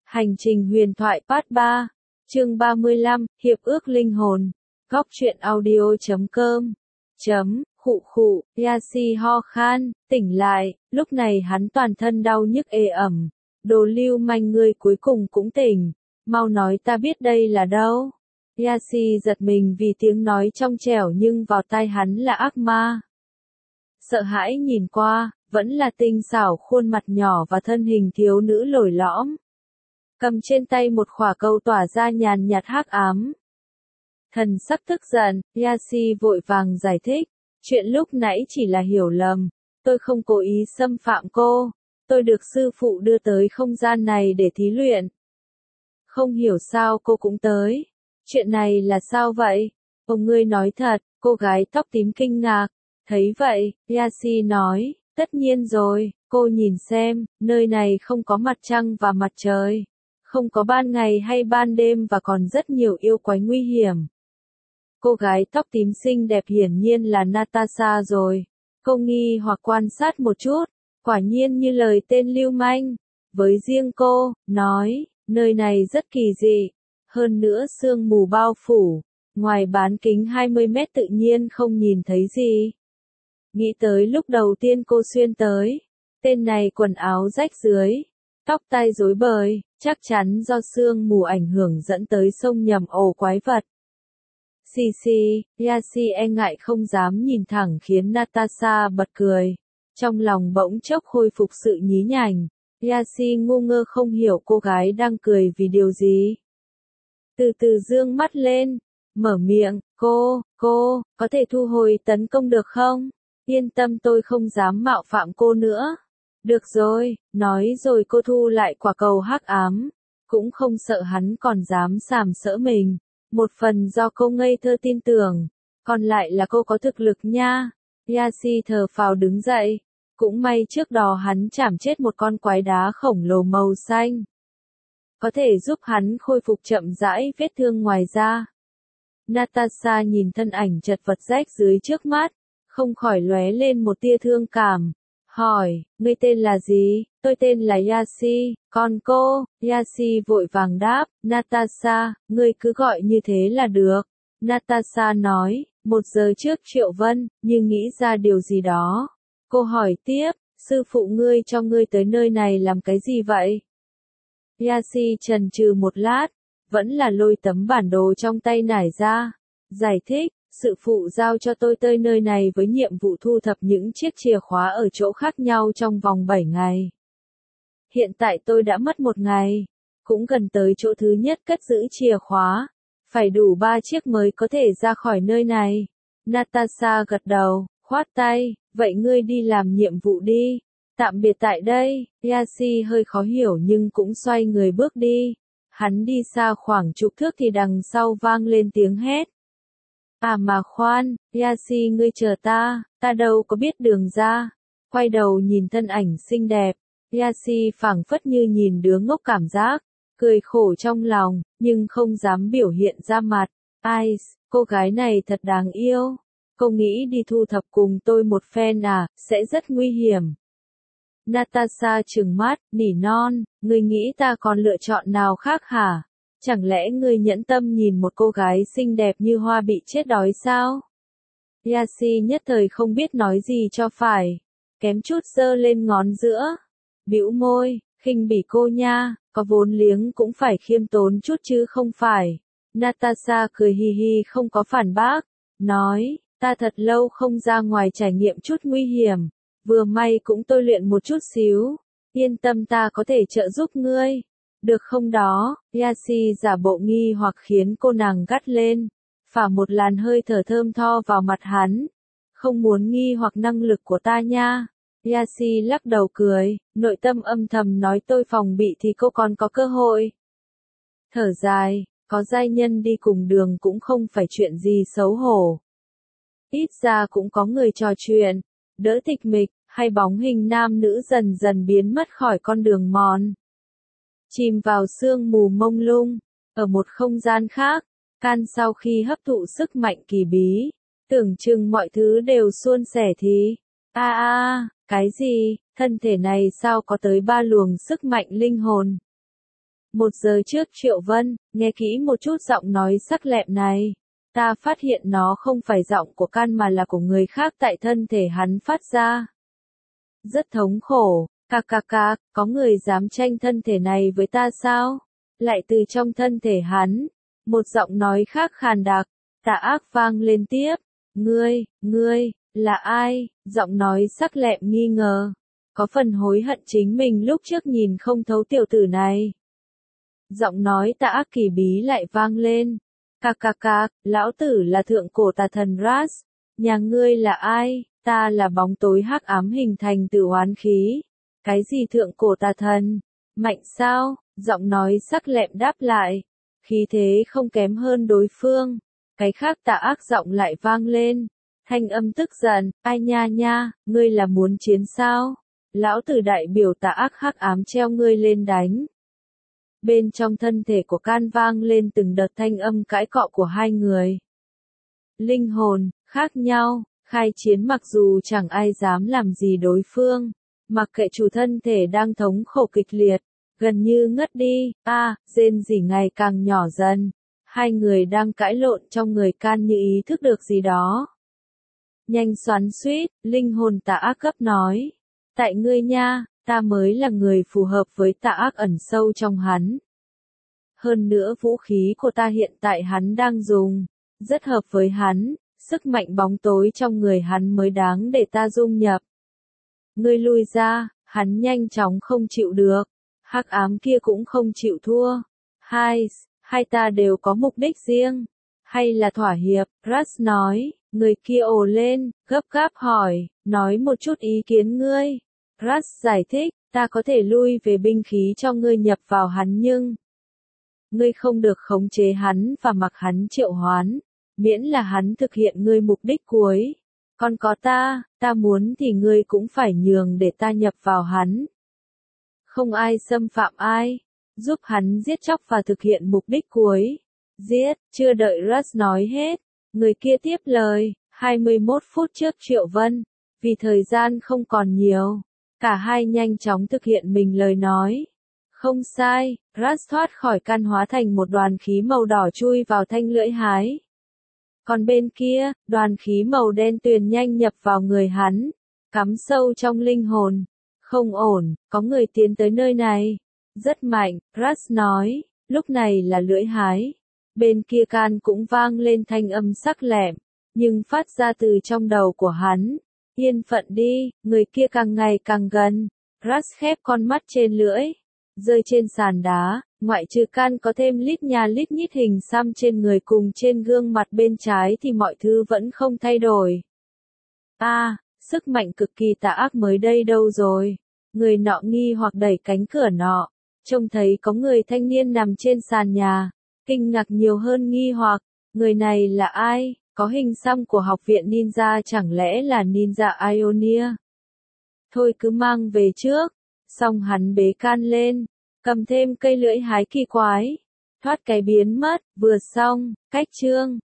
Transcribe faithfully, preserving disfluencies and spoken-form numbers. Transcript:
Hành trình huyền thoại part ba, chương ba mươi lăm, Hiệp ước linh hồn. Góc truyện audio chấm com. Chấm, khụ khụ, Yashi ho khan, tỉnh lại, lúc này hắn toàn thân đau nhức ê ẩm. Đồ lưu manh ngươi cuối cùng cũng tỉnh, mau nói ta biết đây là đâu. Yashi giật mình vì tiếng nói trong trẻo nhưng vào tai hắn là ác ma. Sợ hãi nhìn qua, vẫn là tinh xảo khuôn mặt nhỏ và thân hình thiếu nữ lồi lõm. Cầm trên tay một khỏa câu tỏa ra nhàn nhạt hắc ám. Thần sắc tức giận, Yashi vội vàng giải thích, chuyện lúc nãy chỉ là hiểu lầm, tôi không cố ý xâm phạm cô, tôi được sư phụ đưa tới không gian này để thí luyện. Không hiểu sao cô cũng tới, chuyện này là sao vậy? Ông ngươi nói thật, cô gái tóc tím kinh ngạc, thấy vậy, Yashi nói, tất nhiên rồi, cô nhìn xem, nơi này không có mặt trăng và mặt trời. Không có ban ngày hay ban đêm và còn rất nhiều yêu quái nguy hiểm. Cô gái tóc tím xinh đẹp hiển nhiên là Natasha rồi. Cô nghi hoặc quan sát một chút, quả nhiên như lời tên lưu manh. Với riêng cô, nói, nơi này rất kỳ dị. Hơn nữa sương mù bao phủ, ngoài bán kính hai mươi mét tự nhiên không nhìn thấy gì. Nghĩ tới lúc đầu tiên cô xuyên tới, tên này quần áo rách rưới, tóc tai rối bời, chắc chắn do sương mù ảnh hưởng dẫn tới sông nhầm ổ quái vật. Xì xì, Yashi e ngại không dám nhìn thẳng khiến Natasha bật cười. Trong lòng bỗng chốc khôi phục sự nhí nhảnh. Yashi ngu ngơ không hiểu cô gái đang cười vì điều gì. Từ từ dương mắt lên, mở miệng, cô, cô, có thể thu hồi tấn công được không? Yên tâm tôi không dám mạo phạm cô nữa. Được rồi, nói rồi cô thu lại quả cầu hắc ám, cũng không sợ hắn còn dám sàm sỡ mình. Một phần do cô ngây thơ tin tưởng, còn lại là cô có thực lực nha. Yashi thở phào đứng dậy, cũng may trước đó hắn chảm chết một con quái đá khổng lồ màu xanh. Có thể giúp hắn khôi phục chậm rãi vết thương ngoài da. Natasha nhìn thân ảnh chật vật rách dưới trước mắt, không khỏi lóe lên một tia thương cảm. Hỏi, ngươi tên là gì? Tôi tên là Yashi, còn cô? Yashi vội vàng đáp, Natasha, ngươi cứ gọi như thế là được. Natasha nói, một giờ trước Triệu Vân, nhưng nghĩ ra điều gì đó. Cô hỏi tiếp, sư phụ ngươi cho ngươi tới nơi này làm cái gì vậy? Yashi chần chừ một lát, vẫn là lôi tấm bản đồ trong tay nải ra, giải thích. Sự phụ giao cho tôi tới nơi này với nhiệm vụ thu thập những chiếc chìa khóa ở chỗ khác nhau trong vòng bảy ngày. Hiện tại tôi đã mất một ngày, cũng gần tới chỗ thứ nhất cất giữ chìa khóa. Phải đủ ba chiếc mới có thể ra khỏi nơi này. Natasha gật đầu, khoát tay, vậy ngươi đi làm nhiệm vụ đi. Tạm biệt tại đây, Yashi hơi khó hiểu nhưng cũng xoay người bước đi. Hắn đi xa khoảng chục thước thì đằng sau vang lên tiếng hét. À mà khoan, Yashi ngươi chờ ta, ta đâu có biết đường ra. Quay đầu nhìn thân ảnh xinh đẹp, Yashi phảng phất như nhìn đứa ngốc cảm giác, cười khổ trong lòng, nhưng không dám biểu hiện ra mặt. Ai, cô gái này thật đáng yêu. Cô nghĩ đi thu thập cùng tôi một phen à, sẽ rất nguy hiểm. Natasha trừng mắt, nỉ non, ngươi nghĩ ta còn lựa chọn nào khác hả? Chẳng lẽ ngươi nhẫn tâm nhìn một cô gái xinh đẹp như hoa bị chết đói sao? Yashi nhất thời không biết nói gì cho phải, kém chút giơ lên ngón giữa, bĩu môi, khinh bỉ cô nha, có vốn liếng cũng phải khiêm tốn chút chứ không phải. Natasha cười hi hi không có phản bác, nói, ta thật lâu không ra ngoài trải nghiệm chút nguy hiểm, vừa may cũng tôi luyện một chút xíu, yên tâm ta có thể trợ giúp ngươi. Được không đó, Yashi giả bộ nghi hoặc khiến cô nàng gắt lên, phả một làn hơi thở thơm tho vào mặt hắn. Không muốn nghi hoặc năng lực của ta nha. Yashi lắc đầu cười, nội tâm âm thầm nói tôi phòng bị thì cô còn có cơ hội. Thở dài, có giai nhân đi cùng đường cũng không phải chuyện gì xấu hổ. Ít ra cũng có người trò chuyện, đỡ tịch mịch, hay bóng hình nam nữ dần dần biến mất khỏi con đường mòn. Chìm vào sương mù mông lung, ở một không gian khác, Can sau khi hấp thụ sức mạnh kỳ bí, tưởng chừng mọi thứ đều suôn sẻ thì, a a, cái gì, thân thể này sao có tới ba luồng sức mạnh linh hồn. Một giờ trước Triệu Vân, nghe kỹ một chút giọng nói sắc lẹm này. Ta phát hiện nó không phải giọng của can mà là của người khác tại thân thể hắn phát ra. Rất thống khổ, cạc cạc cạc, có người dám tranh thân thể này với ta sao? Lại từ trong thân thể hắn, một giọng nói khác khàn đặc, tà ác vang lên tiếp. Ngươi, ngươi, là ai? Giọng nói sắc lẹm nghi ngờ. Có phần hối hận chính mình lúc trước nhìn không thấu tiểu tử này. Giọng nói tà ác kỳ bí lại vang lên. Cạc cạc cạc, lão tử là thượng cổ tà thần Ras. Nhà ngươi là ai? Ta là bóng tối hắc ám hình thành từ oán khí. Cái gì thượng cổ tà thần? Mạnh sao? Giọng nói sắc lẹm đáp lại. Khí thế không kém hơn đối phương. Cái khác tà ác giọng lại vang lên. Thanh âm tức giận, ai nha nha, ngươi là muốn chiến sao? Lão tử đại biểu tà ác hắc ám treo ngươi lên đánh. Bên trong thân thể của can vang lên từng đợt thanh âm cãi cọ của hai người. Linh hồn, khác nhau, khai chiến mặc dù chẳng ai dám làm gì đối phương. Mặc kệ chủ thân thể đang thống khổ kịch liệt, gần như ngất đi, a, à, rên rỉ ngày càng nhỏ dần. Hai người đang cãi lộn trong người can như ý thức được gì đó. Nhanh xoắn xuýt, linh hồn tà ác cấp nói. Tại ngươi nha, ta mới là người phù hợp với tà ác ẩn sâu trong hắn. Hơn nữa vũ khí của ta hiện tại hắn đang dùng, rất hợp với hắn, sức mạnh bóng tối trong người hắn mới đáng để ta dung nhập. Ngươi lui ra, hắn nhanh chóng không chịu được, hắc ám kia cũng không chịu thua. Hai, hai ta đều có mục đích riêng, hay là thỏa hiệp, Ras nói, người kia ồ lên, gấp gáp hỏi, nói một chút ý kiến ngươi. Ras giải thích, ta có thể lui về binh khí cho ngươi nhập vào hắn nhưng ngươi không được khống chế hắn và mặc hắn triệu hoán, miễn là hắn thực hiện ngươi mục đích cuối. Còn có ta, ta muốn thì ngươi cũng phải nhường để ta nhập vào hắn. Không ai xâm phạm ai, giúp hắn giết chóc và thực hiện mục đích cuối. Giết, chưa đợi Ras nói hết, người kia tiếp lời, hai mươi mốt phút trước Triệu Vân, vì thời gian không còn nhiều, cả hai nhanh chóng thực hiện mình lời nói. Không sai, Ras thoát khỏi can hóa thành một đoàn khí màu đỏ chui vào thanh lưỡi hái. Còn bên kia, đoàn khí màu đen tuyền nhanh nhập vào người hắn, cắm sâu trong linh hồn. Không ổn, có người tiến tới nơi này. Rất mạnh, Ras nói, lúc này là lưỡi hái. Bên kia can cũng vang lên thanh âm sắc lẹm, nhưng phát ra từ trong đầu của hắn. Yên phận đi, người kia càng ngày càng gần. Ras khép con mắt trên lưỡi, rơi trên sàn đá, ngoại trừ can có thêm lít nhà lít nhít hình xăm trên người cùng trên gương mặt bên trái thì mọi thứ vẫn không thay đổi. A, à, sức mạnh cực kỳ tà ác mới đây đâu rồi? Người nọ nghi hoặc đẩy cánh cửa nọ, trông thấy có người thanh niên nằm trên sàn nhà, kinh ngạc nhiều hơn nghi hoặc, người này là ai? Có hình xăm của học viện ninja chẳng lẽ là ninja Ionia? Thôi cứ mang về trước. Xong hắn bế can lên, cầm thêm cây lưỡi hái kỳ quái, thoát cái biến mất, vừa xong, cách chương.